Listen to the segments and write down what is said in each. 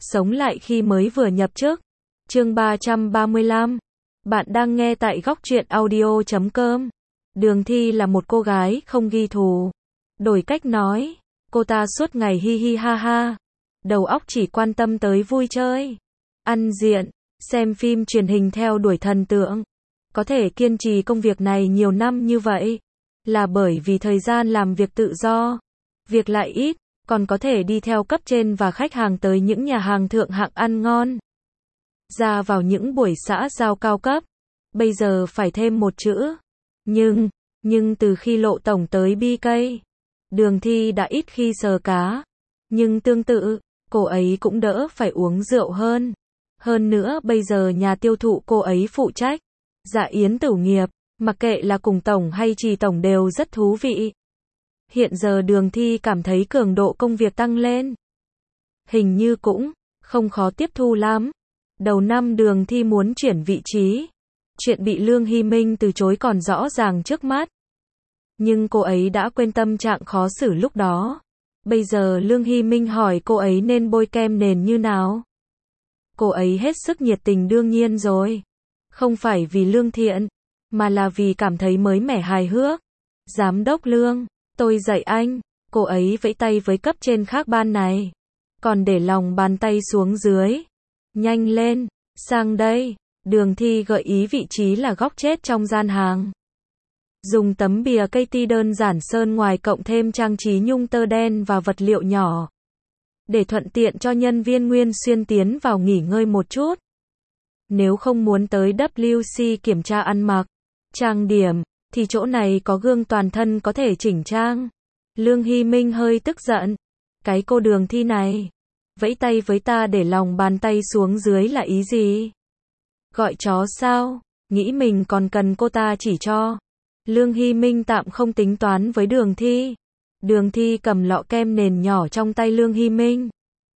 Sống lại khi mới vừa nhập chức. Chương 335. Bạn đang nghe tại góc truyện audio.com. Đường Thi là một cô gái không ghi thù. Đổi cách nói, cô ta suốt ngày hi hi ha ha. Đầu óc chỉ quan tâm tới vui chơi, ăn diện, xem phim truyền hình theo đuổi thần tượng. Có thể kiên trì công việc này nhiều năm như vậy, là bởi vì thời gian làm việc tự do. Việc lại ít, còn có thể đi theo cấp trên và khách hàng tới những nhà hàng thượng hạng ăn ngon. Ra vào những buổi xã giao cao cấp. Bây giờ phải thêm một chữ. Nhưng từ khi Lộ Tổng tới BK, Đường Thi đã ít khi sờ cá. Nhưng tương tự, cô ấy cũng đỡ phải uống rượu hơn. Hơn nữa bây giờ nhà tiêu thụ cô ấy phụ trách. Dạ yến tửu nghiệp, mặc kệ là cùng tổng hay chỉ tổng đều rất thú vị. Hiện giờ Đường Thi cảm thấy cường độ công việc tăng lên. Hình như cũng không khó tiếp thu lắm. Đầu năm Đường Thi muốn chuyển vị trí. Chuyện bị Lương Hy Minh từ chối còn rõ ràng trước mắt. Nhưng cô ấy đã quên tâm trạng khó xử lúc đó. Bây giờ Lương Hy Minh hỏi cô ấy nên bôi kem nền như nào. Cô ấy hết sức nhiệt tình đương nhiên rồi. Không phải vì lương thiện, mà là vì cảm thấy mới mẻ hài hước. Giám đốc Lương, tôi dạy anh. Cô ấy vẫy tay với cấp trên khác ban này. Còn để lòng bàn tay xuống dưới. Nhanh lên, sang đây. Đường Thi gợi ý vị trí là góc chết trong gian hàng. Dùng tấm bìa cây ti đơn giản sơn ngoài cộng thêm trang trí nhung tơ đen và vật liệu nhỏ. Để thuận tiện cho nhân viên Nguyên Xuyên tiến vào nghỉ ngơi một chút. Nếu không muốn tới WC kiểm tra ăn mặc, trang điểm, thì chỗ này có gương toàn thân có thể chỉnh trang. Lương Hy Minh hơi tức giận. Cái cô Đường Thi này, vẫy tay với ta để lòng bàn tay xuống dưới là ý gì? Gọi chó sao? Nghĩ mình còn cần cô ta chỉ cho. Lương Hy Minh tạm không tính toán với Đường Thi. Đường Thi cầm lọ kem nền nhỏ trong tay Lương Hy Minh.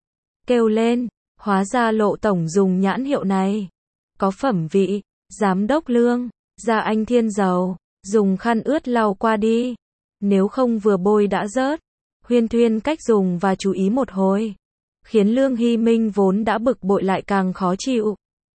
Kêu lên, hóa ra Lộ Tổng dùng nhãn hiệu này. Có phẩm vị. Giám đốc Lương, da anh thiên dầu, dùng khăn ướt lau qua đi. Nếu không vừa bôi đã rớt. Huyên thuyên cách dùng và chú ý một hồi. Khiến Lương Hy Minh vốn đã bực bội lại càng khó chịu.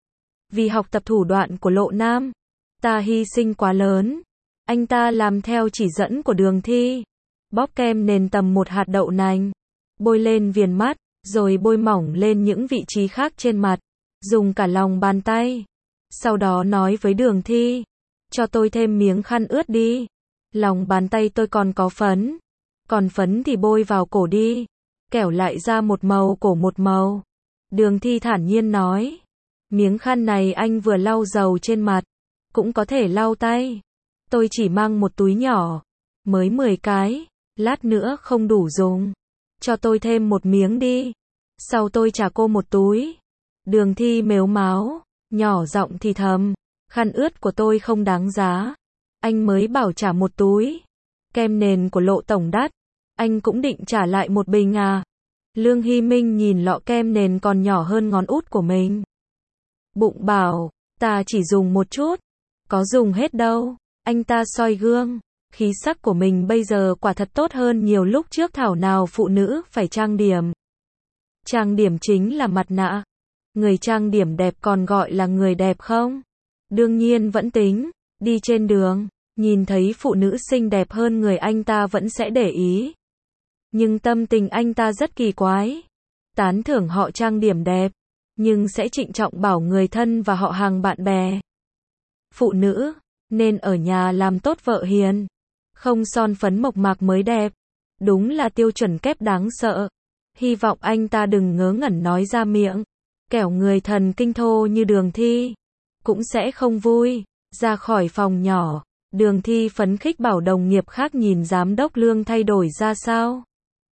Vì học tập thủ đoạn của Lộ Nam, ta hy sinh quá lớn. Anh ta làm theo chỉ dẫn của Đường Thi. Bóp kem nền tầm một hạt đậu nành. Bôi lên viền mắt, rồi bôi mỏng lên những vị trí khác trên mặt. Dùng cả lòng bàn tay. Sau đó nói với Đường Thi. Cho tôi thêm miếng khăn ướt đi. Lòng bàn tay tôi còn có phấn. Còn phấn thì bôi vào cổ đi. Kẻo lại ra một màu cổ một màu. Đường Thi thản nhiên nói. Miếng khăn này anh vừa lau dầu trên mặt. Cũng có thể lau tay. Tôi chỉ mang một túi nhỏ. Mới 10 cái. Lát nữa không đủ dùng. Cho tôi thêm một miếng đi. Sau tôi trả cô một túi. Đường Thi mếu máo. Nhỏ giọng thì thầm. Khăn ướt của tôi không đáng giá. Anh mới bảo trả một túi. Kem nền của Lộ Tổng đắt. Anh cũng định trả lại một bình à. Lương Hy Minh nhìn lọ kem nền còn nhỏ hơn ngón út của mình. Bụng bảo, ta chỉ dùng một chút. Có dùng hết đâu. Anh ta soi gương. Khí sắc của mình bây giờ quả thật tốt hơn nhiều lúc trước thảo nào phụ nữ phải trang điểm. Trang điểm chính là mặt nạ. Người trang điểm đẹp còn gọi là người đẹp không? Đương nhiên vẫn tính. Đi trên đường, nhìn thấy phụ nữ xinh đẹp hơn người anh ta vẫn sẽ để ý. Nhưng tâm tình anh ta rất kỳ quái. Tán thưởng họ trang điểm đẹp, nhưng sẽ trịnh trọng bảo người thân và họ hàng bạn bè. Phụ nữ nên ở nhà làm tốt vợ hiền. Không son phấn mộc mạc mới đẹp. Đúng là tiêu chuẩn kép đáng sợ. Hy vọng anh ta đừng ngớ ngẩn nói ra miệng. Kẻo người thần kinh thô như Đường Thi cũng sẽ không vui. Ra khỏi phòng nhỏ, Đường Thi phấn khích bảo đồng nghiệp khác nhìn giám đốc Lương thay đổi ra sao.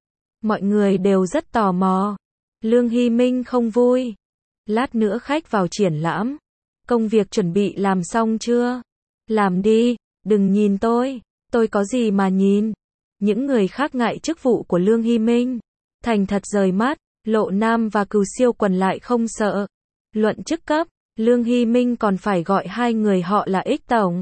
Mọi người đều rất tò mò. Lương Hy Minh không vui. Lát nữa khách vào triển lãm. Công việc chuẩn bị làm xong chưa? Làm đi, đừng nhìn tôi có gì mà nhìn. Những người khác ngại chức vụ của Lương Hy Minh. Thành thật rời mắt, Lộ Nam và Cừu Siêu Quần lại không sợ. Luận chức cấp, Lương Hy Minh còn phải gọi hai người họ là Ích Tổng.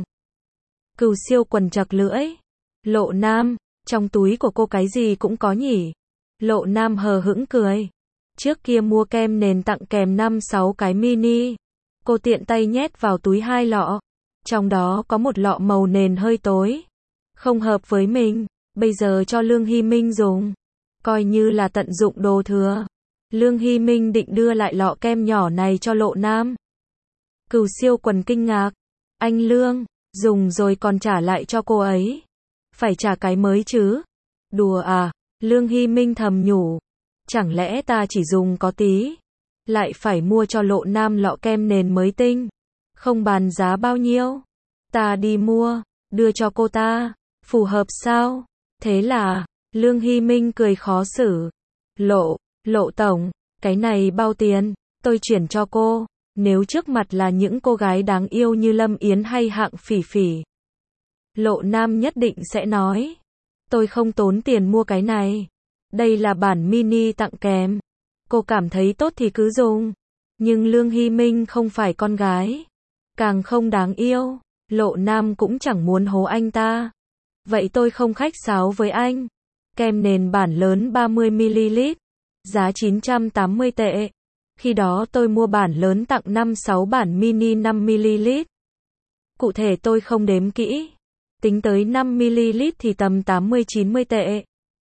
Cừu Siêu Quần chật lưỡi. Lộ Nam, trong túi của cô cái gì cũng có nhỉ? Lộ Nam hờ hững cười. Trước kia mua kem nền tặng kèm 5-6 cái mini. Cô tiện tay nhét vào túi 2 lọ. Trong đó có một lọ màu nền hơi tối. Không hợp với mình. Bây giờ cho Lương Hy Minh dùng. Coi như là tận dụng đồ thừa. Lương Hy Minh định đưa lại lọ kem nhỏ này cho Lộ Nam. Cửu Siêu Quần kinh ngạc. Anh Lương, dùng rồi còn trả lại cho cô ấy. Phải trả cái mới chứ. Đùa à? Lương Hy Minh thầm nhủ. Chẳng lẽ ta chỉ dùng có tí, lại phải mua cho Lộ Nam lọ kem nền mới tinh. Không bàn giá bao nhiêu. Ta đi mua, đưa cho cô ta. Phù hợp sao? Thế là, Lương Hy Minh cười khó xử. Lộ tổng, cái này bao tiền, tôi chuyển cho cô. Nếu trước mặt là những cô gái đáng yêu như Lâm Yến hay Hạng Phỉ Phỉ, Lộ Nam nhất định sẽ nói. Tôi không tốn tiền mua cái này. Đây là bản mini tặng kèm. Cô cảm thấy tốt thì cứ dùng. Nhưng Lương Hy Minh không phải con gái. Càng không đáng yêu. Lộ Nam cũng chẳng muốn hố anh ta. Vậy tôi không khách sáo với anh. Kem nền bản lớn 30ml. Giá 980 tệ. Khi đó tôi mua bản lớn tặng 5-6 bản mini 5ml. Cụ thể tôi không đếm kỹ. Tính tới 5ml thì tầm 80-90 tệ.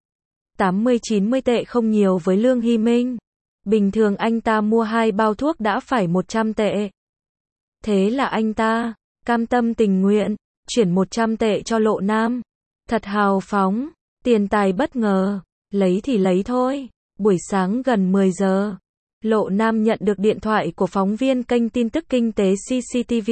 80-90 tệ không nhiều với Lương Hy Minh. Bình thường anh ta mua 2 bao thuốc đã phải 100 tệ. Thế là anh ta cam tâm tình nguyện chuyển 100 tệ cho Lộ Nam. Thật hào phóng, tiền tài bất ngờ, lấy thì lấy thôi. Buổi sáng gần 10 giờ, Lộ Nam nhận được điện thoại của phóng viên kênh tin tức kinh tế CCTV.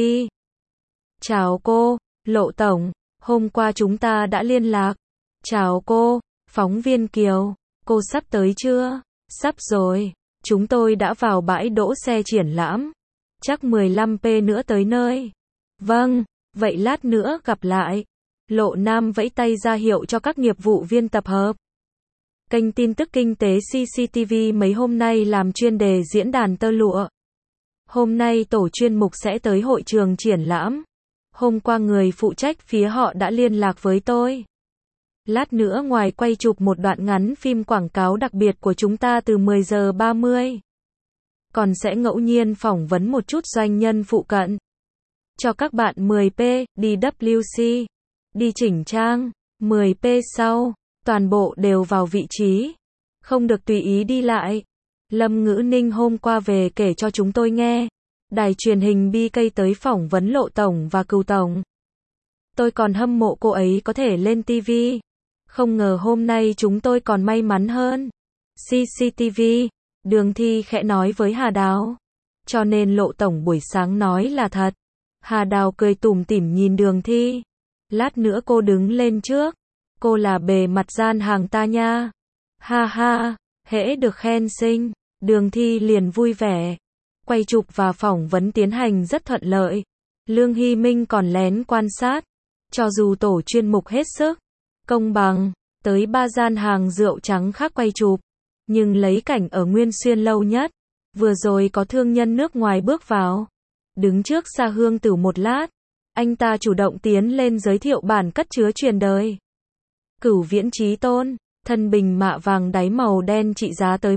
Chào cô, Lộ tổng, hôm qua chúng ta đã liên lạc. Chào cô, phóng viên Kiều, cô sắp tới chưa? Sắp rồi, chúng tôi đã vào bãi đỗ xe triển lãm. Chắc 15p nữa tới nơi. Vâng, vậy lát nữa gặp lại. Lộ Nam vẫy tay ra hiệu cho các nghiệp vụ viên tập hợp. Kênh tin tức kinh tế CCTV mấy hôm nay làm chuyên đề diễn đàn tơ lụa. Hôm nay tổ chuyên mục sẽ tới hội trường triển lãm. Hôm qua người phụ trách phía họ đã liên lạc với tôi. Lát nữa ngoài quay chụp một đoạn ngắn phim quảng cáo đặc biệt của chúng ta từ 10 giờ 30. Còn sẽ ngẫu nhiên phỏng vấn một chút doanh nhân phụ cận. Cho các bạn 10p, đi WC, đi chỉnh trang, 10p sau, toàn bộ đều vào vị trí. Không được tùy ý đi lại. Lâm Ngữ Ninh hôm qua về kể cho chúng tôi nghe. Đài truyền hình BK tới phỏng vấn Lộ tổng và Cửu tổng. Tôi còn hâm mộ cô ấy có thể lên TV. Không ngờ hôm nay chúng tôi còn may mắn hơn. CCTV, Đường Thi khẽ nói với Hà Đào. Cho nên Lộ tổng buổi sáng nói là thật. Hà Đào cười tủm tỉm nhìn Đường Thi. Lát nữa cô đứng lên trước. Cô là bề mặt gian hàng ta nha. Ha ha, hễ được khen xinh, Đường Thi liền vui vẻ. Quay chụp và phỏng vấn tiến hành rất thuận lợi. Lương Hy Minh còn lén quan sát. Cho dù tổ chuyên mục hết sức công bằng, tới 3 gian hàng rượu trắng khác quay chụp, nhưng lấy cảnh ở Nguyên Xuyên lâu nhất. Vừa rồi có thương nhân nước ngoài bước vào. Đứng trước Sa Hương Tử một lát, anh ta chủ động tiến lên giới thiệu bản cất chứa truyền đời. Cửu Viễn Chí Tôn, thân bình mạ vàng đáy màu đen trị giá tới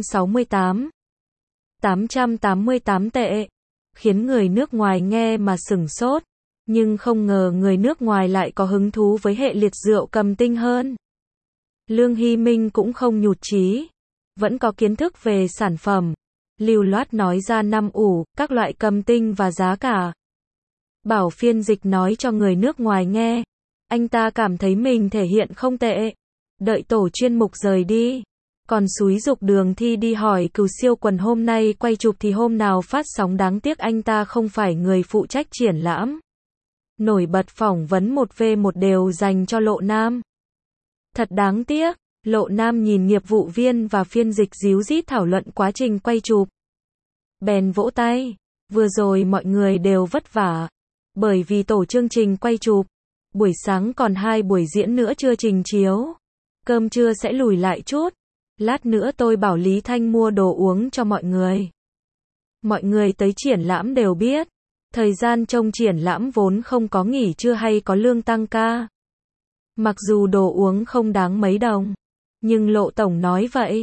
888 tệ, khiến người nước ngoài nghe mà sửng sốt, nhưng không ngờ người nước ngoài lại có hứng thú với hệ liệt rượu cầm tinh hơn. Lương Hy Minh cũng không nhụt chí, vẫn có kiến thức về sản phẩm, lưu loát nói ra 5 ủ, các loại cầm tinh và giá cả. Bảo phiên dịch nói cho người nước ngoài nghe, anh ta cảm thấy mình thể hiện không tệ. Đợi tổ chuyên mục rời đi, còn xúi giục Đường Thi đi hỏi Cửu Siêu Quần hôm nay quay chụp thì hôm nào phát sóng, đáng tiếc anh ta không phải người phụ trách triển lãm. Nổi bật phỏng vấn 1v1 đều dành cho Lộ Nam. Thật đáng tiếc, Lộ Nam nhìn nghiệp vụ viên và phiên dịch díu dít thảo luận quá trình quay chụp. Bèn vỗ tay, vừa rồi mọi người đều vất vả, bởi vì tổ chương trình quay chụp, buổi sáng còn 2 buổi diễn nữa chưa trình chiếu. Cơm trưa sẽ lùi lại chút. Lát nữa tôi bảo Lý Thanh mua đồ uống cho mọi người. Mọi người tới triển lãm đều biết, thời gian trông triển lãm vốn không có nghỉ trưa hay có lương tăng ca. Mặc dù đồ uống không đáng mấy đồng, nhưng Lộ tổng nói vậy,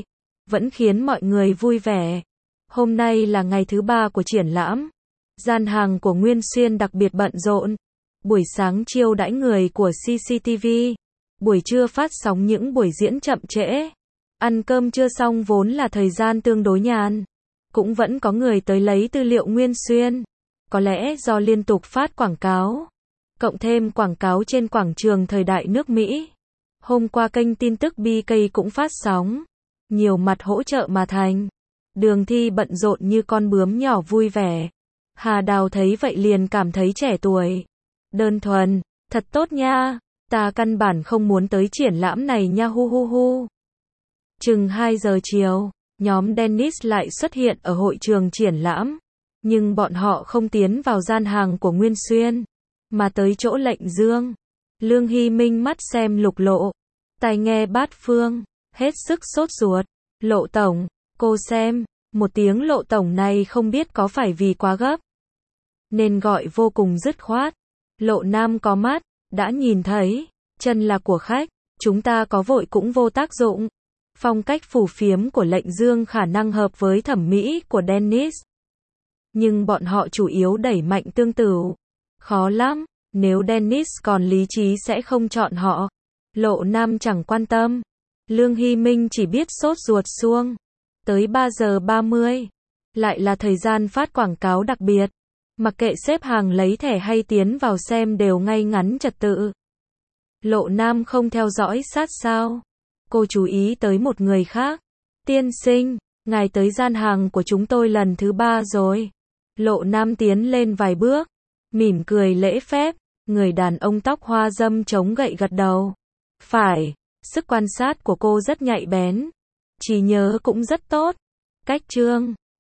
vẫn khiến mọi người vui vẻ. Hôm nay là ngày thứ 3 của triển lãm. Gian hàng của Nguyên Xuyên đặc biệt bận rộn. Buổi sáng chiêu đãi người của CCTV. Buổi trưa phát sóng những buổi diễn chậm trễ. Ăn cơm trưa xong vốn là thời gian tương đối nhàn. Cũng vẫn có người tới lấy tư liệu Nguyên Xuyên. Có lẽ do liên tục phát quảng cáo. Cộng thêm quảng cáo trên quảng trường thời đại nước Mỹ. Hôm qua kênh tin tức BK cũng phát sóng. Nhiều mặt hỗ trợ mà thành. Đường Thi bận rộn như con bướm nhỏ vui vẻ. Hà Đào thấy vậy liền cảm thấy trẻ tuổi. Đơn thuần, thật tốt nha. Ta căn bản không muốn tới triển lãm này nha hu hu hu. Chừng 2 giờ chiều, nhóm Dennis lại xuất hiện ở hội trường triển lãm. Nhưng bọn họ không tiến vào gian hàng của Nguyên Xuyên, mà tới chỗ Lệnh Dương. Lương Hy Minh mắt xem lục lộ, tai nghe bát phương, hết sức sốt ruột. Lộ tổng, cô xem, một tiếng lộ tổng này không biết có phải vì quá gấp, nên gọi vô cùng dứt khoát. Lộ Nam có mắt, đã nhìn thấy, chân là của khách, chúng ta có vội cũng vô tác dụng. Phong cách phù phiếm của Lệnh Dương khả năng hợp với thẩm mỹ của Dennis. Nhưng bọn họ chủ yếu đẩy mạnh tương tự. Khó lắm, nếu Dennis còn lý trí sẽ không chọn họ. Lộ Nam chẳng quan tâm. Lương Hy Minh chỉ biết sốt ruột xuông. Tới 3 giờ 30. Lại là thời gian phát quảng cáo đặc biệt. Mặc kệ xếp hàng lấy thẻ hay tiến vào xem đều ngay ngắn trật tự. Lộ Nam không theo dõi sát sao. Cô chú ý tới một người khác. Tiên sinh, ngài tới gian hàng của chúng tôi lần thứ 3 rồi. Lộ Nam tiến lên vài bước, mỉm cười lễ phép. Người đàn ông tóc hoa râm chống gậy gật đầu. Phải, sức quan sát của cô rất nhạy bén. Trí nhớ cũng rất tốt. Cách chương